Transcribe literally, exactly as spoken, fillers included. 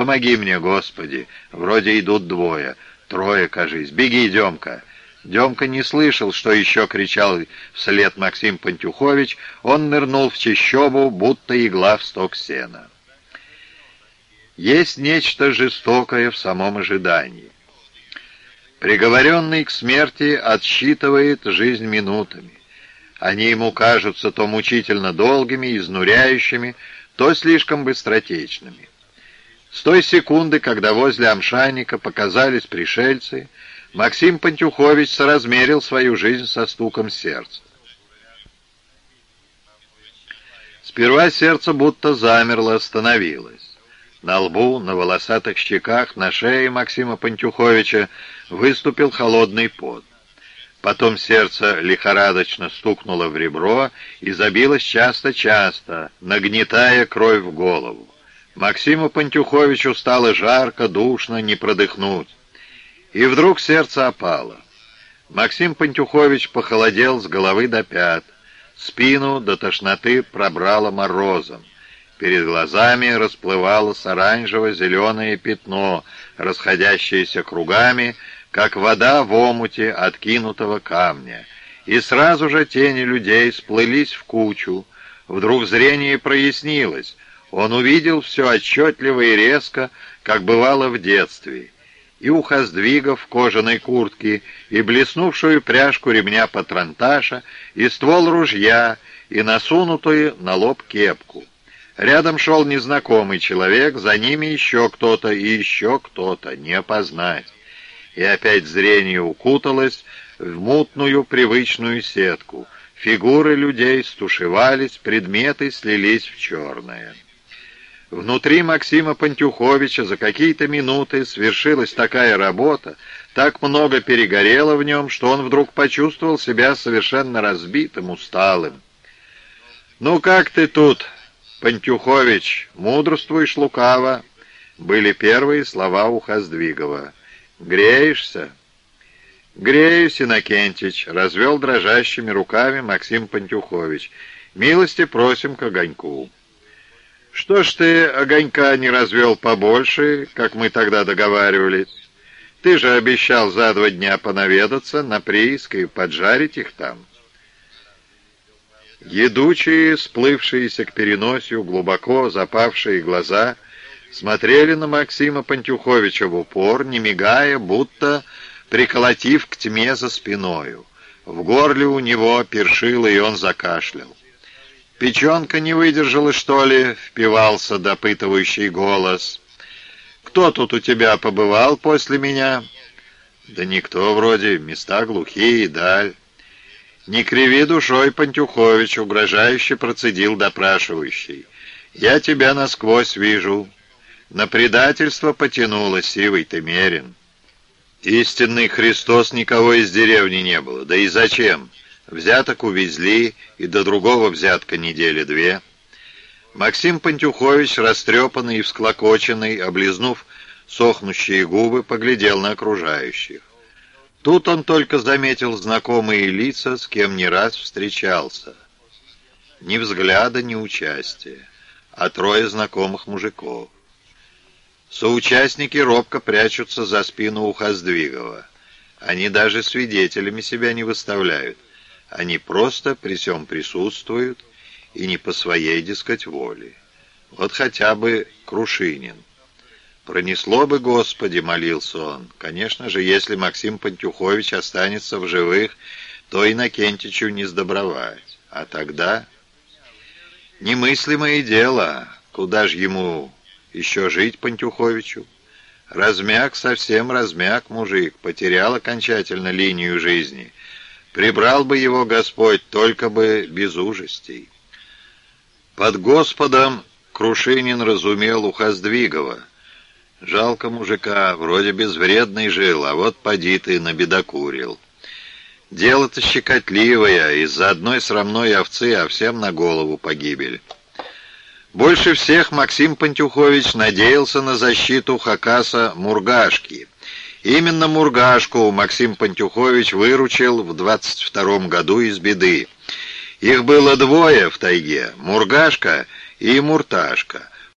помоги мне, Господи! Вроде идут двое, трое, кажись. Беги, Демка!» Демка не слышал, что еще кричал вслед Максим Пантюхович. Он нырнул в чащобу, будто игла в сток сена. Есть нечто жестокое в самом ожидании. Приговоренный к смерти отсчитывает жизнь минутами. Они ему кажутся то мучительно долгими, изнуряющими, то слишком быстротечными. С той секунды, когда возле Амшанника показались пришельцы, Максим Пантюхович соразмерил свою жизнь со стуком сердца. Сперва сердце будто замерло, остановилось. На лбу, на волосатых щеках, на шее Максима Пантюховича выступил холодный пот. Потом сердце лихорадочно стукнуло в ребро и забилось часто-часто, нагнетая кровь в голову. Максиму Пантюховичу стало жарко, душно, не продыхнуть. И вдруг сердце опало. Максим Пантюхович похолодел с головы до пят. Спину до тошноты пробрало морозом. Перед глазами расплывалось оранжево-зеленое пятно, расходящееся кругами, как вода в омуте откинутого камня. И сразу же тени людей сплылись в кучу. Вдруг зрение прояснилось. Он увидел все отчетливо и резко, как бывало в детстве. И ухоздвига в кожаной куртке, и блеснувшую пряжку ремня патронташа, и ствол ружья, и насунутую на лоб кепку. Рядом шел незнакомый человек, за ними еще кто-то и еще кто-то, не опознать. И опять зрение укуталось в мутную привычную сетку. Фигуры людей стушевались, предметы слились в черное. Внутри Максима Пантюховича за какие-то минуты свершилась такая работа, так много перегорело в нем, что он вдруг почувствовал себя совершенно разбитым, усталым. «Ну как ты тут, Пантюхович, мудрствуешь лукаво?» Были первые слова Ухоздвигова. «Греешься?» «Греюсь, Иннокентич», — развел дрожащими руками Максим Пантюхович. «Милости просим к огоньку». «Что ж ты огонька не развел побольше, как мы тогда договаривались? Ты же обещал за два дня понаведаться на прииск и поджарить их там». Едучие, сплывшиеся к переносию, глубоко запавшие глаза смотрели на Максима Пантюховича в упор, не мигая, будто приколотив к тьме за спиною. В горле у него першило, и он закашлял. «Печенка не выдержала, что ли?» — впивался допытывающий голос. «Кто тут у тебя побывал после меня?» «Да никто вроде, места глухие, даль». «Не криви душой, Пантюхович», — угрожающе процедил допрашивающий. «Я тебя насквозь вижу. На предательство потянуло, сивый ты мерин». «Истинный Христос никого из деревни не было. Да и зачем? Взяток увезли, и до другого взятка недели две». Максим Пантюхович, растрепанный и всклокоченный, облизнув сохнущие губы, поглядел на окружающих. Тут он только заметил знакомые лица, с кем не раз встречался. Ни взгляда, ни участия, а трое знакомых мужиков. Соучастники робко прячутся за спину Ухоздвигова. Они даже свидетелями себя не выставляют. Они просто при сём присутствуют и не по своей, дескать, воле. Вот хотя бы Крушинин. «Пронесло бы, Господи!» — молился он. Конечно же, если Максим Пантюхович останется в живых, то Иннокентичу не сдобровать. А тогда... Немыслимое дело. Куда ж ему еще жить, Пантюховичу? Размяк, совсем размяк мужик, потерял окончательно линию жизни. Прибрал бы его Господь, только бы без ужастей. Под Господом Крушинин разумел Ухоздвигова. Жалко мужика, вроде безвредный жил, а вот поди ты набедокурил. Дело-то щекотливое, из-за одной срамной овцы, а всем на голову погибель. Больше всех Максим Пантюхович надеялся на защиту Хакаса Мургашки. Именно Мургашку Максим Пантюхович выручил в двадцать втором году из беды. Их было двое в тайге — Мургашка и Мурташка.